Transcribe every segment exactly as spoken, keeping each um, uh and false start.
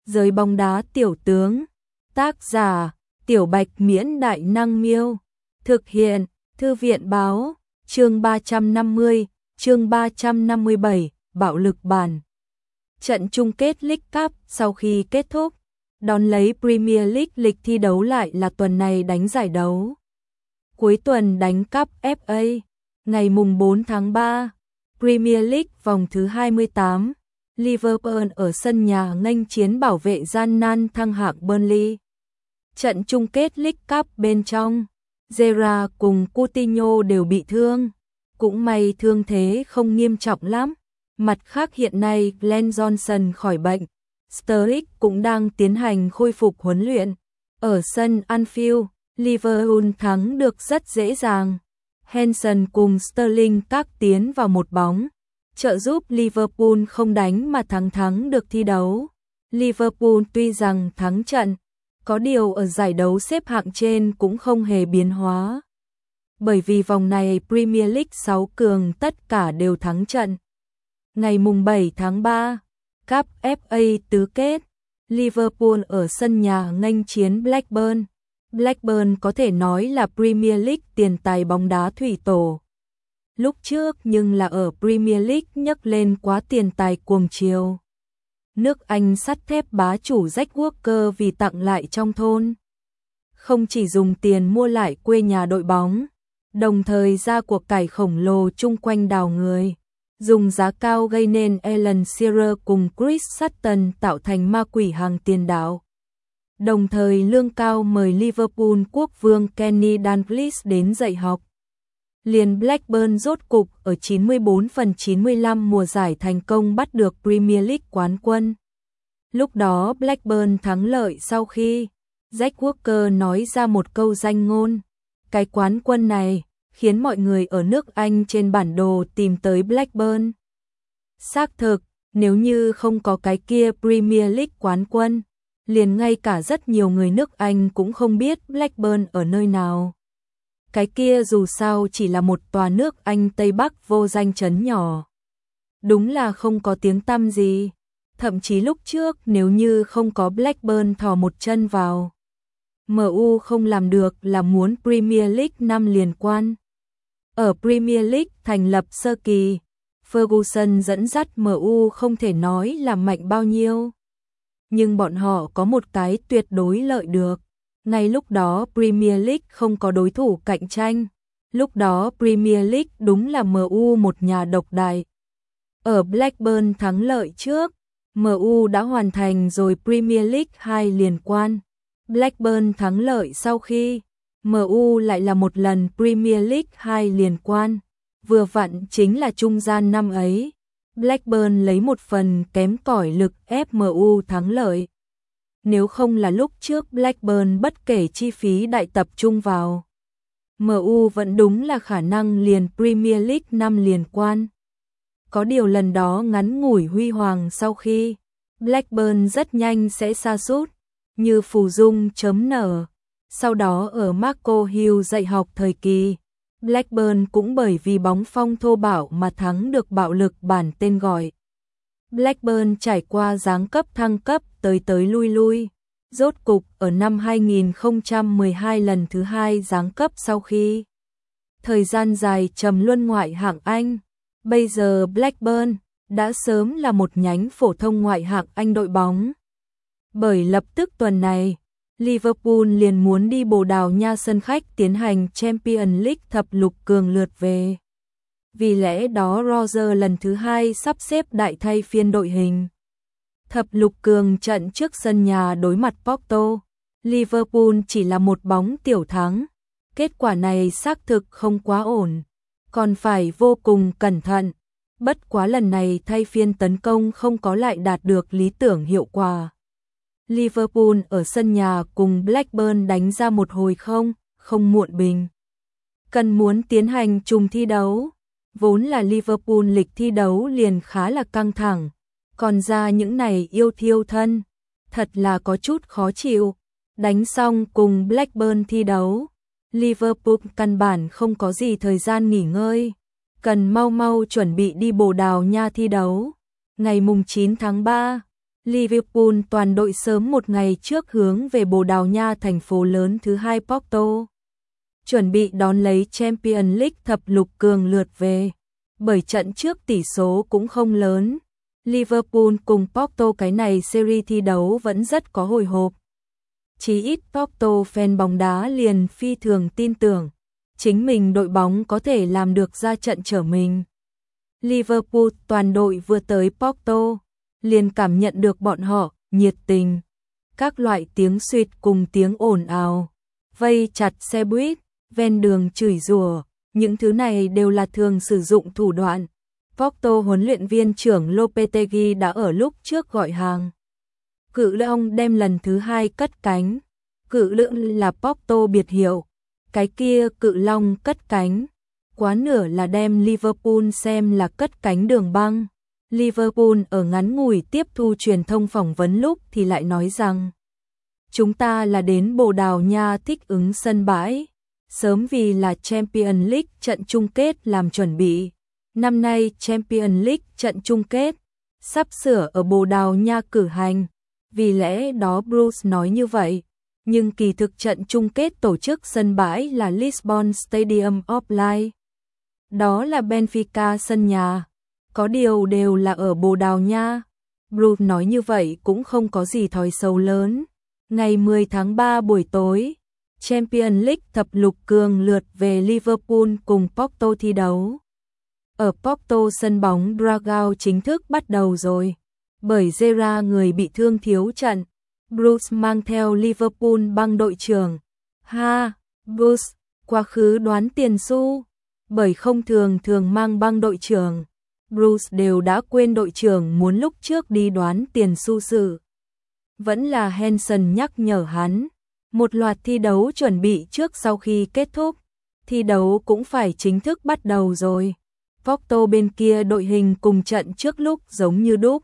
Giới bóng đá tiểu tướng. Tác giả: Tiểu Bạch Miễn Đại Năng Miêu. Thực hiện: Thư viện báo. Chương ba trăm năm mươi, chương ba trăm năm mươi bảy, bạo lực bản. Trận chung kết League Cup sau khi kết thúc, đón lấy Premier League, lịch thi đấu lại là tuần này đánh giải đấu. Cuối tuần đánh cúp ép a, ngày mùng bốn tháng ba, Premier League vòng thứ hai mươi tám, Liverpool ở sân nhà nghênh chiến bảo vệ gian nan thăng hạng Burnley. Trận chung kết League Cup bên trong, Gerrard cùng Coutinho đều bị thương, cũng may thương thế không nghiêm trọng lắm. Mặt khác hiện nay Glenn Johnson khỏi bệnh, Sturridge cũng đang tiến hành khôi phục huấn luyện. Ở sân Anfield, Liverpool thắng được rất dễ dàng. Henderson cùng Sterling các tiến vào một bóng, trợ giúp Liverpool không đánh mà thắng thắng được thi đấu. Liverpool tuy rằng thắng trận, có điều ở giải đấu xếp hạng trên cũng không hề biến hóa. Bởi vì vòng này Premier League sáu cường tất cả đều thắng trận. Ngày mùng bảy tháng ba, Cup ép a tứ kết, Liverpool ở sân nhà nghênh chiến Blackburn. Blackburn có thể nói là Premier League tiền tài bóng đá thủy tổ. Lúc trước nhưng là ở Premier League nhấc lên quá tiền tài cuồng chiều. Nước Anh sắt thép bá chủ Jack Walker vì tặng lại trong thôn. Không chỉ dùng tiền mua lại quê nhà đội bóng, đồng thời ra cuộc cải khổng lồ chung quanh đào người. Dùng giá cao gây nên Alan Shearer cùng Chris Sutton tạo thành ma quỷ hàng tiền đạo. Đồng thời lương cao mời Liverpool quốc vương Kenny Dalglish đến dạy học. Liền Blackburn rốt cục ở chín mươi bốn phần chín mươi lăm mùa giải thành công bắt được Premier League quán quân. Lúc đó Blackburn thắng lợi sau khi Jack Walker nói ra một câu danh ngôn. Cái quán quân này khiến mọi người ở nước Anh trên bản đồ tìm tới Blackburn. Xác thực, nếu như không có cái kia Premier League quán quân, liền ngay cả rất nhiều người nước Anh cũng không biết Blackburn ở nơi nào. Cái kia dù sao chỉ là một tòa nước Anh Tây Bắc vô danh trấn nhỏ. Đúng là không có tiếng tăm gì. Thậm chí lúc trước nếu như không có Blackburn thò một chân vào, em u không làm được là muốn Premier League năm liên quan. Ở Premier League thành lập sơ kỳ, Ferguson dẫn dắt em u không thể nói là mạnh bao nhiêu. Nhưng bọn họ có một cái tuyệt đối lợi được. Ngay lúc đó Premier League không có đối thủ cạnh tranh. Lúc đó Premier League đúng là em u một nhà độc đại. Ở Blackburn thắng lợi trước, em u đã hoàn thành rồi Premier League hai liên quan. Blackburn thắng lợi sau khi, em u lại là một lần Premier League hai liên quan. Vừa vặn chính là trung gian năm ấy. Blackburn lấy một phần kém cỏi lực ép em u thắng lợi. Nếu không là lúc trước Blackburn bất kể chi phí đại tập trung vào, em u vẫn đúng là khả năng liền Premier League năm liên quan. Có điều lần đó ngắn ngủi huy hoàng sau khi, Blackburn rất nhanh sẽ sa sút như phù dung chấm nở. Sau đó ở Marco Hill dạy học thời kỳ, Blackburn cũng bởi vì bóng phong thô bạo mà thắng được bạo lực bản tên gọi. Blackburn trải qua giáng cấp thăng cấp tới tới lui lui, rốt cục ở năm hai nghìn không trăm mười hai lần thứ hai giáng cấp sau khi thời gian dài trầm luân ngoại hạng Anh. Bây giờ Blackburn đã sớm là một nhánh phổ thông ngoại hạng Anh đội bóng. Bởi lập tức tuần này, Liverpool liền muốn đi Bồ Đào Nha sân khách tiến hành Champions League thập lục cường lượt về. Vì lẽ đó Roger lần thứ hai sắp xếp đại thay phiên đội hình. Thập lục cường trận trước sân nhà đối mặt Porto, Liverpool chỉ là một bóng tiểu thắng. Kết quả này xác thực không quá ổn, còn phải vô cùng cẩn thận. Bất quá lần này thay phiên tấn công không có lại đạt được lý tưởng hiệu quả. Liverpool ở sân nhà cùng Blackburn đánh ra một hồi không, không muộn bình. Cần muốn tiến hành trùng thi đấu. Vốn là Liverpool lịch thi đấu liền khá là căng thẳng, còn ra những này yêu thiêu thân, thật là có chút khó chịu. Đánh xong cùng Blackburn thi đấu, Liverpool căn bản không có gì thời gian nghỉ ngơi, cần mau mau chuẩn bị đi Bồ Đào Nha thi đấu. Ngày mùng chín tháng ba, Liverpool toàn đội sớm một ngày trước hướng về Bồ Đào Nha, thành phố lớn thứ hai Porto, chuẩn bị đón lấy Champions League thập lục cường lượt về. Bởi trận trước tỷ số cũng không lớn, Liverpool cùng Porto cái này series thi đấu vẫn rất có hồi hộp. Chí ít Porto fan bóng đá liền phi thường tin tưởng chính mình đội bóng có thể làm được ra trận trở mình. Liverpool toàn đội vừa tới Porto, liền cảm nhận được bọn họ nhiệt tình, các loại tiếng suýt cùng tiếng ồn ào, vây chặt xe buýt, ven đường chửi rủa, những thứ này đều là thường sử dụng thủ đoạn. Porto huấn luyện viên trưởng Lopetegui đã ở lúc trước gọi hàng. Cự long đem lần thứ hai cất cánh. Cự lượng là Porto biệt hiệu, cái kia cự long cất cánh, quá nửa là đem Liverpool xem là cất cánh đường băng. Liverpool ở ngắn ngủi tiếp thu truyền thông phỏng vấn lúc thì lại nói rằng chúng ta là đến Bồ Đào Nha thích ứng sân bãi, sớm vì là Champions League trận chung kết làm chuẩn bị. Năm nay Champions League trận chung kết sắp sửa ở Bồ Đào Nha cử hành, vì lẽ đó Bruce nói như vậy. Nhưng kỳ thực trận chung kết tổ chức sân bãi là Lisbon Stadium of Light. Đó là Benfica sân nhà. Có điều đều là ở Bồ Đào Nha. Bruce nói như vậy cũng không có gì thói xấu lớn. Ngày mười tháng ba buổi tối, Champions League thập lục cường lượt về Liverpool cùng Porto thi đấu. Ở Porto sân bóng Dragao chính thức bắt đầu rồi. Bởi Gerrard người bị thương thiếu trận, Bruce mang theo Liverpool băng đội trưởng. Ha, Bruce, quá khứ đoán tiền xu. Bởi không thường thường mang băng đội trưởng, Bruce đều đã quên đội trưởng muốn lúc trước đi đoán tiền xu sự. Vẫn là Hansen nhắc nhở hắn. Một loạt thi đấu chuẩn bị trước sau khi kết thúc, thi đấu cũng phải chính thức bắt đầu rồi. Porto bên kia đội hình cùng trận trước lúc giống như đúc.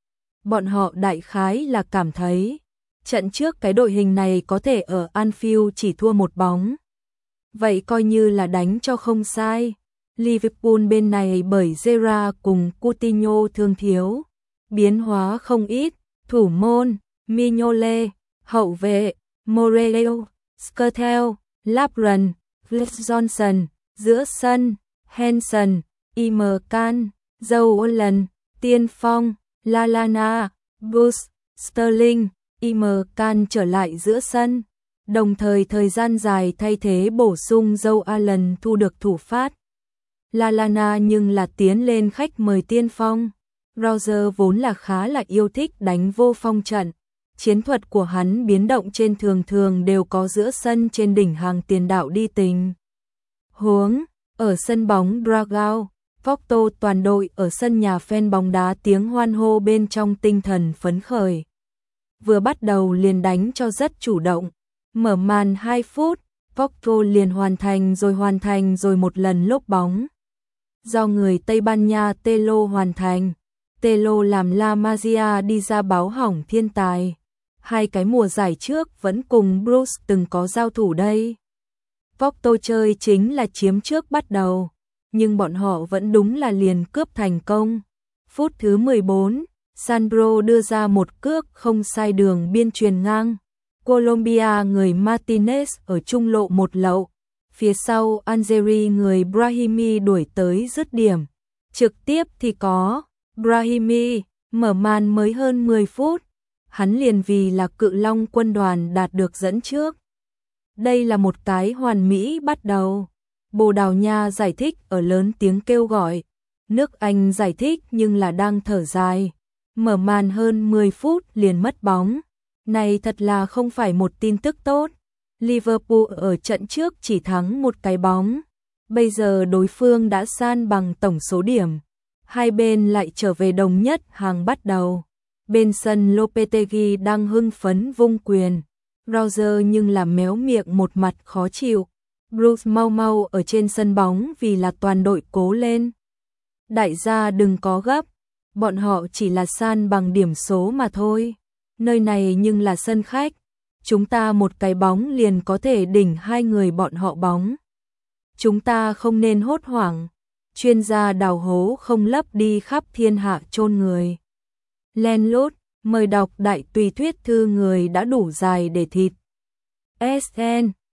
Bọn họ đại khái là cảm thấy trận trước cái đội hình này có thể ở Anfield chỉ thua một bóng. Vậy coi như là đánh cho không sai. Liverpool bên này bởi Gerrard cùng Coutinho thương thiếu, biến hóa không ít, thủ môn, Mignolet, hậu vệ, Morello, Skrtel, Lovren, Johnson, giữa sân, Hansen, Emre Can, Joe Allen, Tiên Phong, Lallana, Bruce, Sterling, Emre Can trở lại giữa sân, đồng thời thời gian dài thay thế bổ sung Joe Allen thu được thủ phát. Lallana nhưng là tiến lên khách mời tiên phong. Roger vốn là khá là yêu thích đánh vô phong trận. Chiến thuật của hắn biến động trên thường thường đều có giữa sân trên đỉnh hàng tiền đạo đi tình huống. Ở sân bóng Dragao, Porto toàn đội ở sân nhà fan bóng đá tiếng hoan hô bên trong tinh thần phấn khởi. Vừa bắt đầu liền đánh cho rất chủ động. Mở màn hai phút, Porto liền hoàn thành rồi hoàn thành rồi một lần lốp bóng. Do người Tây Ban Nha Telo hoàn thành. Telo làm La Masia đi ra báo hỏng thiên tài. Hai cái mùa giải trước vẫn cùng Bruce từng có giao thủ đây. Porto chơi chính là chiếm trước bắt đầu, nhưng bọn họ vẫn đúng là liền cướp thành công. Phút thứ mười bốn, Sandro đưa ra một cước không sai đường biên chuyền ngang. Colombia người Martinez ở trung lộ một lậu. Phía sau Algeria người Brahimi đuổi tới dứt điểm. Trực tiếp thì có Brahimi, mở màn mới hơn mười phút. Hắn liền vì là Cự Long quân đoàn đạt được dẫn trước. Đây là một cái hoàn mỹ bắt đầu. Bồ Đào Nha giải thích ở lớn tiếng kêu gọi. Nước Anh giải thích nhưng là đang thở dài. Mở màn hơn mười phút liền mất bóng. Này thật là không phải một tin tức tốt. Liverpool ở trận trước chỉ thắng một cái bóng. Bây giờ đối phương đã san bằng tổng số điểm. Hai bên lại trở về đồng nhất hàng bắt đầu. Bên sân Lopetegui đang hưng phấn vung quyền. Roger nhưng là méo miệng một mặt khó chịu. Bruce mau mau ở trên sân bóng vì là toàn đội cố lên. Đại gia đừng có gấp. Bọn họ chỉ là san bằng điểm số mà thôi. Nơi này nhưng là sân khách. Chúng ta một cái bóng liền có thể đỉnh hai người bọn họ bóng. Chúng ta không nên hốt hoảng. Chuyên gia đào hố không lấp đi khắp thiên hạ chôn người. Len lút, Mời đọc đại tùy thuyết thư người đã đủ dài để thịt. ét en